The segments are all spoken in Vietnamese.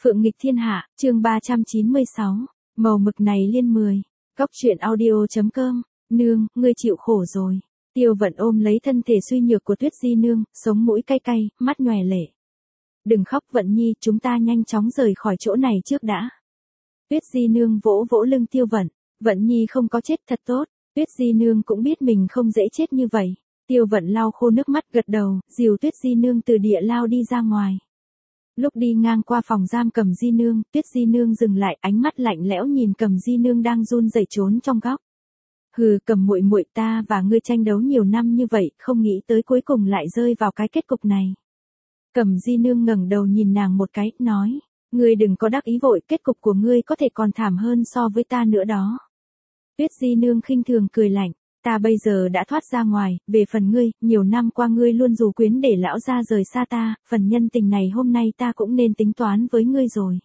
Phượng nghịch thiên hạ, chương 396. Màu mực này liên 10. Cóc truyện audio.com. Nương, ngươi chịu khổ rồi. Tiêu Vận ôm lấy thân thể suy nhược của Tuyết Di nương, sống mũi cay cay, mắt nhòe lệ. Đừng khóc Vận Nhi, chúng ta nhanh chóng rời khỏi chỗ này trước đã. Tuyết Di nương vỗ vỗ lưng Tiêu Vận. Vận Nhi không có chết thật tốt. Tuyết Di nương cũng biết mình không dễ chết như vậy. Tiêu Vận lau khô nước mắt gật đầu, dìu Tuyết Di nương từ địa lao đi ra ngoài. Lúc đi ngang qua phòng giam Cầm Di nương, Tuyết Di nương dừng lại, ánh mắt lạnh lẽo nhìn Cầm Di nương đang run rẩy trốn trong góc. Hừ, Cầm muội muội, ta và ngươi tranh đấu nhiều năm như vậy, không nghĩ tới cuối cùng lại rơi vào cái kết cục này. Cầm Di nương ngẩng đầu nhìn nàng một cái, nói, ngươi đừng có đắc ý vội, kết cục của ngươi có thể còn thảm hơn so với ta nữa đó. Tuyết Di nương khinh thường cười lạnh. Ta bây giờ đã thoát ra ngoài, về phần ngươi, nhiều năm qua ngươi luôn dù quyến để lão gia rời xa ta, phần nhân tình này hôm nay ta cũng nên tính toán với ngươi rồi.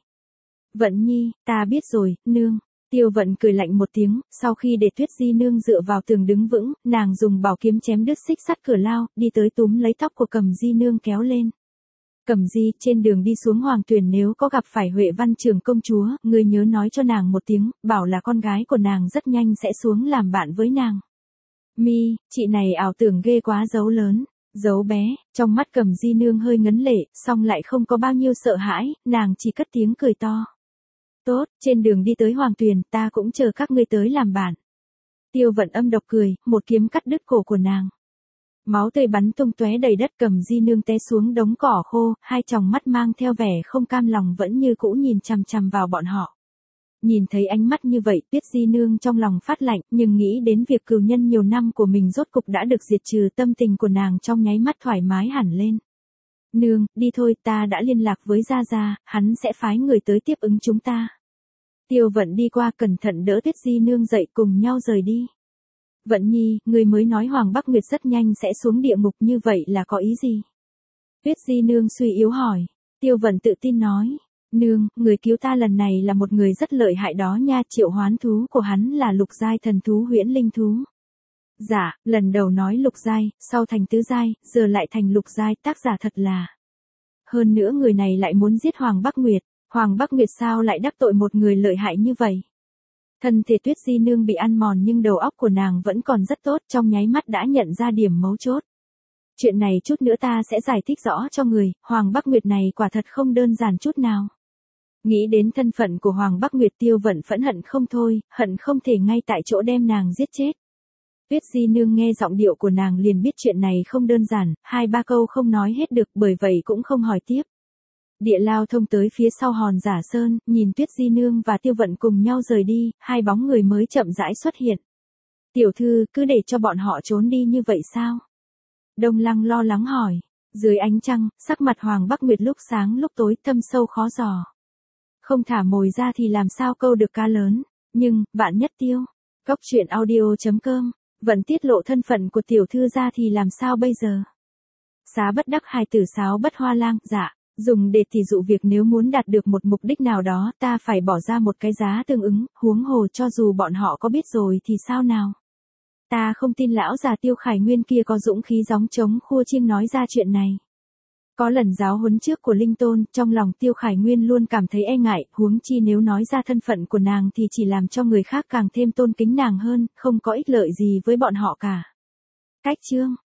Vận Nhi, ta biết rồi, nương. Tiêu Vận cười lạnh một tiếng, sau khi để Tuyết Di nương dựa vào tường đứng vững, nàng dùng bảo kiếm chém đứt xích sắt cửa lao, đi tới túm lấy tóc của Cầm Di nương kéo lên. Cầm Di, trên đường đi xuống Hoàng Tuyền nếu có gặp phải Huệ Văn Trưởng công chúa, ngươi nhớ nói cho nàng một tiếng, bảo là con gái của nàng rất nhanh sẽ xuống làm bạn với nàng. Mi, chị này ảo tưởng ghê quá, giấu lớn, giấu bé, trong mắt Cầm Di nương hơi ngấn lệ, song lại không có bao nhiêu sợ hãi, nàng chỉ cất tiếng cười to. Tốt, trên đường đi tới Hoàng Tuyền, ta cũng chờ các ngươi tới làm bạn. Tiêu Vận âm độc cười, một kiếm cắt đứt cổ của nàng. Máu tươi bắn tung tóe đầy đất, Cầm Di nương té xuống đống cỏ khô, hai tròng mắt mang theo vẻ không cam lòng vẫn như cũ nhìn chằm chằm vào bọn họ. Nhìn thấy ánh mắt như vậy, Tuyết Di nương trong lòng phát lạnh, nhưng nghĩ đến việc cừu nhân nhiều năm của mình rốt cục đã được diệt trừ, tâm tình của nàng trong nháy mắt thoải mái hẳn lên. Nương, đi thôi, ta đã liên lạc với Gia Gia, hắn sẽ phái người tới tiếp ứng chúng ta. Tiêu Vận đi qua cẩn thận đỡ Tuyết Di nương dậy, cùng nhau rời đi. Vận Nhi, người mới nói Hoàng Bắc Nguyệt rất nhanh sẽ xuống địa ngục, như vậy là có ý gì? Tuyết Di nương suy yếu hỏi. Tiêu Vận tự tin nói. Nương, người cứu ta lần này là một người rất lợi hại đó nha, triệu hoán thú của hắn là lục giai thần thú huyễn linh thú. Dạ, lần đầu nói lục giai, sau thành tứ giai, giờ lại thành lục giai, tác giả thật là. Hơn nữa người này lại muốn giết Hoàng Bắc Nguyệt, Hoàng Bắc Nguyệt sao lại đắc tội một người lợi hại như vậy? Thân thể Tuyết Di nương bị ăn mòn nhưng đầu óc của nàng vẫn còn rất tốt, trong nháy mắt đã nhận ra điểm mấu chốt. Chuyện này chút nữa ta sẽ giải thích rõ cho người, Hoàng Bắc Nguyệt này quả thật không đơn giản chút nào. Nghĩ đến thân phận của Hoàng Bắc Nguyệt, Tiêu Vận phẫn hận không thôi, hận không thể ngay tại chỗ đem nàng giết chết. Tuyết Di nương nghe giọng điệu của nàng liền biết chuyện này không đơn giản, hai ba câu không nói hết được, bởi vậy cũng không hỏi tiếp. Địa lao thông tới phía sau Hòn Giả Sơn, nhìn Tuyết Di nương và Tiêu Vận cùng nhau rời đi, hai bóng người mới chậm rãi xuất hiện. Tiểu thư, cứ để cho bọn họ trốn đi như vậy sao? Đông Lăng lo lắng hỏi. Dưới ánh trăng, sắc mặt Hoàng Bắc Nguyệt lúc sáng lúc tối, thâm sâu khó dò. Không thả mồi ra thì làm sao câu được cá lớn, nhưng, vạn nhất tiêu. Cóc truyện audio.com, vẫn tiết lộ thân phận của tiểu thư ra thì làm sao bây giờ? Xá bất đắc hài tử sáo bất hoa lang, dạ, dùng để tỷ dụ việc nếu muốn đạt được một mục đích nào đó ta phải bỏ ra một cái giá tương ứng, huống hồ cho dù bọn họ có biết rồi thì sao nào? Ta không tin lão già Tiêu Khải Nguyên kia có dũng khí gióng trống khua chiêng nói ra chuyện này. Có lần giáo huấn trước của Linh Tôn, trong lòng Tiêu Khải Nguyên luôn cảm thấy e ngại, huống chi nếu nói ra thân phận của nàng thì chỉ làm cho người khác càng thêm tôn kính nàng hơn, không có ích lợi gì với bọn họ cả. Cách chương